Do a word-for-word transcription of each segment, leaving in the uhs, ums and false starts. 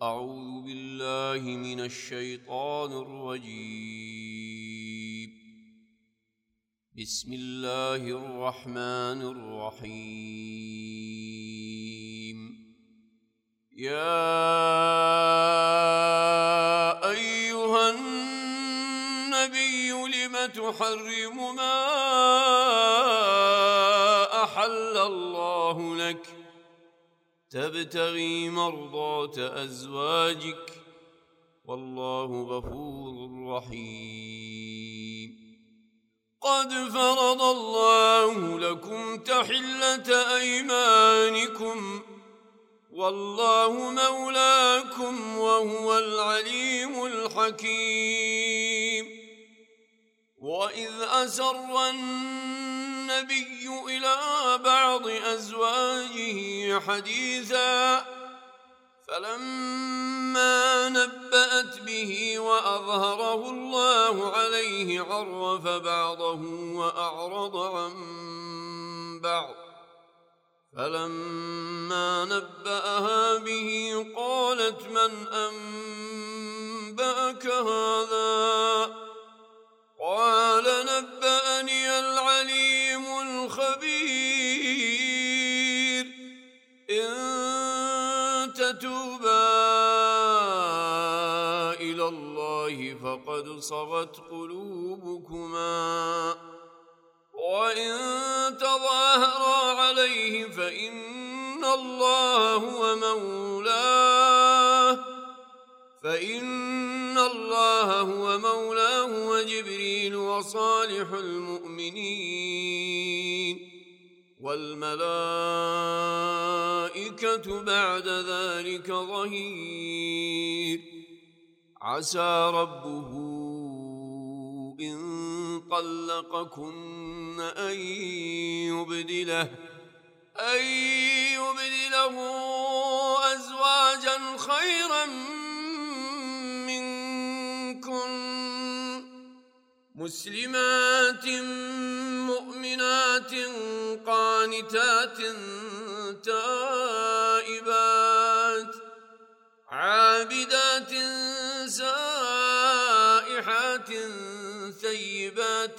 أعوذ بالله من الشيطان الرجيم. بسم الله الرحمن الرحيم. يا أيها النبي لم تحرم ما أحل الله لك تبتغي مرضات أزواجك والله غفور رحيم. قد فرض الله لكم تحلة أيمانكم والله مولاكم وهو العليم الحكيم. وإذ أسر النبي إلى بعض أزواجه حديثا فلما نبأت به وأظهره الله عليه عرف بعضه وأعرض عن بعض. فلما نبأها به قالت من أنبأك هذا؟ قال نبأني العليم الخبير. إن تتوبا إلى الله فقد صغت قلوبكما وإن تظاهرا عليه فإن الله هو مولاه فإن الله هو مولاه وجبريل وصالح المؤمنين والملائكة بعد ذلك ظهير. عسى ربه إن طلقكن أن يبدله أن يبدله أزواجا خيرا مسلمات مؤمنات قانتات تائبات عابدات سائحات ثيبات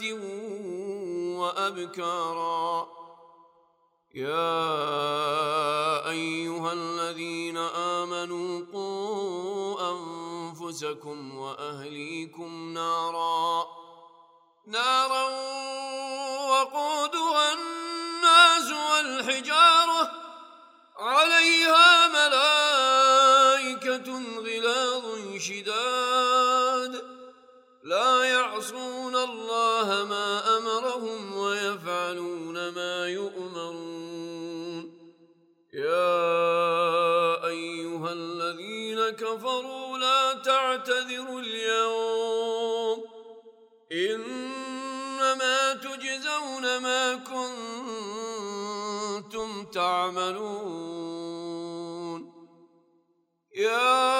وأبكارا. يا أيها الذين آمنوا قوا أنفسكم وأهليكم نارا نارا وقودها الناس والحجارة عليها ملائكة غلاظ شداد لا يعصون الله ما أمرهم ويفعلون ما يؤمرون. يا أيها الذين كفروا لا تعتذروا اليوم إنما تجزون ما كنتم تعملون. يا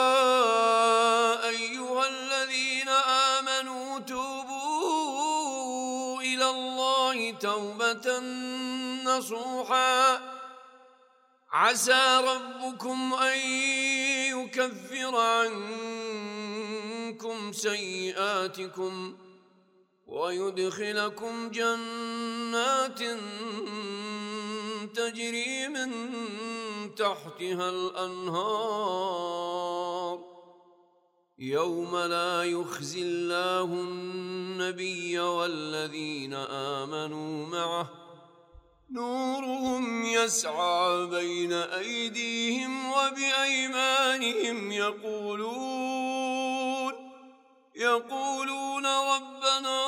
أيها الذين آمنوا توبوا إلى الله توبة نصوحا عسى ربكم أن يكفر عنكم سيئاتكم ويدخلكم جنات تجري من تحتها الأنهار يوم لا يخزي الله النبي والذين آمنوا معه نورهم يسعى بين أيديهم وبأيمانهم يقولون يقولون ربنا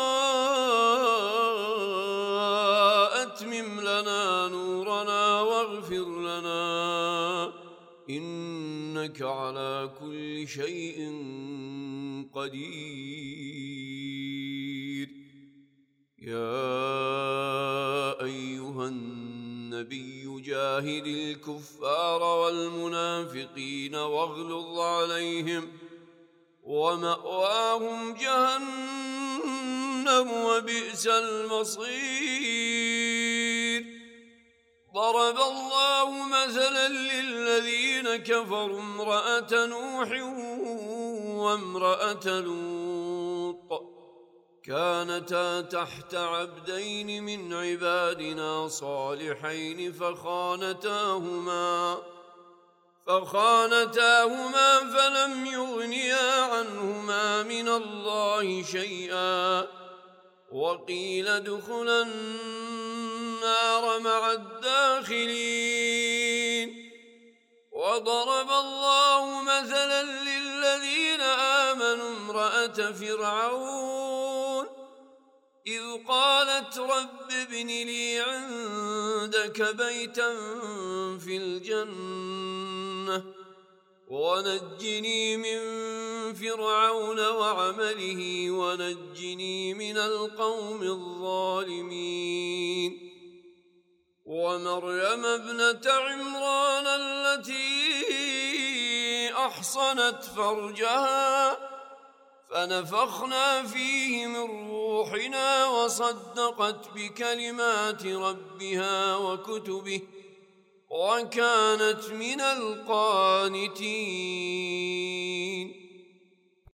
أتمم لنا نورنا واغفر لنا إنك على كل شيء قدير. يا أيها النبي جاهد الكفار والمنافقين واغلظ عليهم ومأواهم جهنم وبئس المصير. ضرب الله مثلا للذين الذين كفروا امرأة نوح وامرأة لوط كانتا تحت عبدين من عبادنا صالحين فخانتاهما فخانتاهما فلم يغنيا عنهما من الله شيئا وقيل ادخلا النار مع الداخلين. وضرب الله مثلا للذين آمنوا امرأة فرعون إذ قالت رب ابن لي عندك بيتا في الجنة ونجني من فرعون وعمله ونجني من القوم الظالمين. ومريم ابنة عمران التي أحصنت فرجها فنفخنا فيه من روحنا وصدقت بكلمات ربها وكتبه وكانت من القانتين.